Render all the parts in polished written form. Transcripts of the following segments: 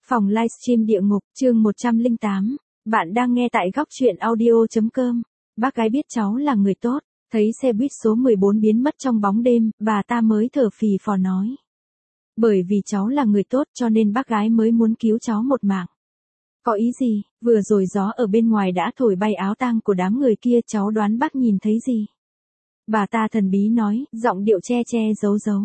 Phòng livestream địa ngục, chương 108. Bạn đang nghe tại góc truyện audio.com. Bác gái biết cháu là người tốt, thấy xe buýt số 14 biến mất trong bóng đêm, bà ta mới thở phì phò nói. Bởi vì cháu là người tốt cho nên bác gái mới muốn cứu cháu một mạng. Có ý gì, vừa rồi gió ở bên ngoài đã thổi bay áo tang của đám người kia, cháu đoán bác nhìn thấy gì? Bà ta thần bí nói, giọng điệu che che giấu giấu.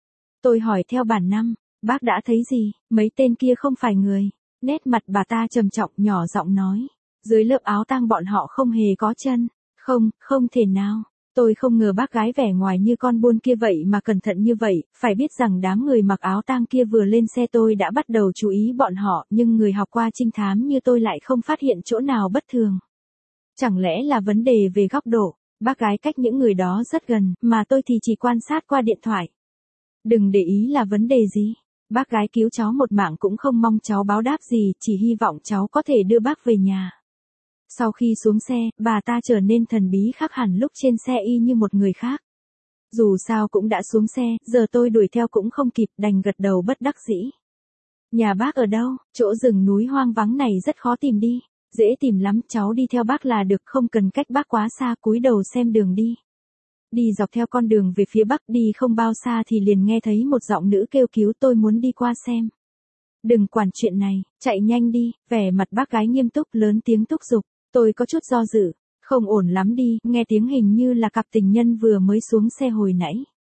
Tôi hỏi theo bản năng. Bác đã thấy gì, mấy tên kia không phải người. Nét mặt bà ta trầm trọng nhỏ giọng nói. Dưới lớp áo tang bọn họ không hề có chân. Không thể nào. Tôi không ngờ bác gái vẻ ngoài như con buôn kia vậy mà cẩn thận như vậy. Phải biết rằng đám người mặc áo tang kia vừa lên xe tôi đã bắt đầu chú ý bọn họ. Nhưng người học qua trinh thám như tôi lại không phát hiện chỗ nào bất thường. Chẳng lẽ là vấn đề về góc độ. Bác gái cách những người đó rất gần, mà tôi thì chỉ quan sát qua điện thoại. Đừng để ý là vấn đề gì. Bác gái cứu cháu một mạng cũng không mong cháu báo đáp gì, chỉ hy vọng cháu có thể đưa bác về nhà. Sau khi xuống xe, bà ta trở nên thần bí khác hẳn lúc trên xe y như một người khác. Dù sao cũng đã xuống xe, giờ tôi đuổi theo cũng không kịp, đành gật đầu bất đắc dĩ. Nhà bác ở đâu? Chỗ rừng núi hoang vắng này rất khó tìm đi. Dễ tìm lắm, cháu đi theo bác là được, không cần cách bác quá xa, cúi đầu xem đường đi. Đi dọc theo con đường về phía bắc, đi không bao xa thì liền nghe thấy một giọng nữ kêu cứu, tôi muốn đi qua xem. Đừng quản chuyện này, chạy nhanh đi. Vẻ mặt bác gái nghiêm túc, lớn tiếng thúc giục. Tôi có chút do dự. Không ổn lắm đi, nghe tiếng hình như là cặp tình nhân vừa mới xuống xe hồi nãy.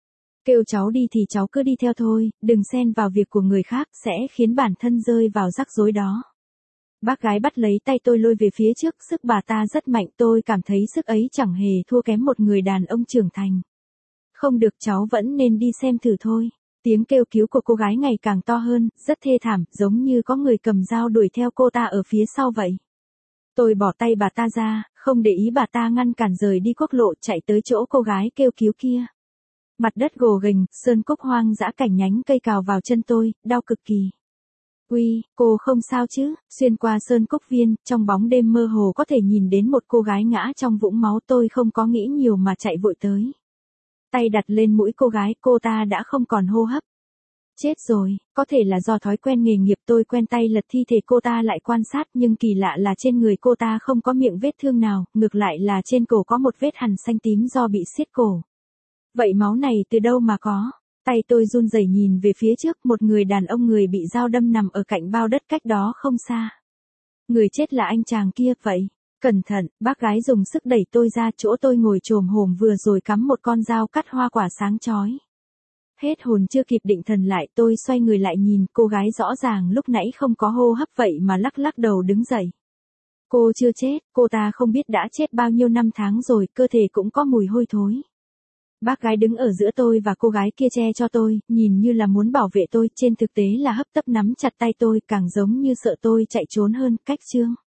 Kêu cháu đi thì cháu cứ đi theo thôi, đừng xen vào việc của người khác, sẽ khiến bản thân rơi vào rắc rối đó. Bác gái bắt lấy tay tôi lôi về phía trước, sức bà ta rất mạnh, tôi cảm thấy sức ấy chẳng hề thua kém một người đàn ông trưởng thành. Không được, cháu vẫn nên đi xem thử thôi. Tiếng kêu cứu của cô gái ngày càng to hơn, rất thê thảm, giống như có người cầm dao đuổi theo cô ta ở phía sau vậy. Tôi bỏ tay bà ta ra, không để ý bà ta ngăn cản rời đi quốc lộ, chạy tới chỗ cô gái kêu cứu kia. Mặt đất gồ ghềnh, sơn cốc hoang dã, cảnh nhánh cây cào vào chân tôi, đau cực kỳ. Uy, cô không sao chứ? Xuyên qua sơn cốc viên, trong bóng đêm mơ hồ có thể nhìn đến một cô gái ngã trong vũng máu, tôi không có nghĩ nhiều mà chạy vội tới. Tay đặt lên mũi cô gái, cô ta đã không còn hô hấp. Chết rồi, có thể là do thói quen nghề nghiệp, tôi quen tay lật thi thể cô ta lại quan sát, nhưng kỳ lạ là trên người cô ta không có miệng vết thương nào, ngược lại là trên cổ có một vết hằn xanh tím do bị xiết cổ. Vậy máu này từ đâu mà có? Tay tôi run rẩy nhìn về phía trước, một người đàn ông người bị dao đâm nằm ở cạnh bao đất cách đó không xa. Người chết là anh chàng kia vậy. Cẩn thận, bác gái dùng sức đẩy tôi ra, chỗ tôi ngồi chồm hổm vừa rồi cắm một con dao cắt hoa quả sáng chói. Hết hồn chưa kịp định thần lại, tôi xoay người lại nhìn, cô gái rõ ràng lúc nãy không có hô hấp vậy mà lắc lắc đầu đứng dậy. Cô chưa chết, cô ta không biết đã chết bao nhiêu năm tháng rồi, cơ thể cũng có mùi hôi thối. Bác gái đứng ở giữa tôi và cô gái kia che cho tôi, nhìn như là muốn bảo vệ tôi, trên thực tế là hấp tấp nắm chặt tay tôi, càng giống như sợ tôi chạy trốn hơn. Cách chương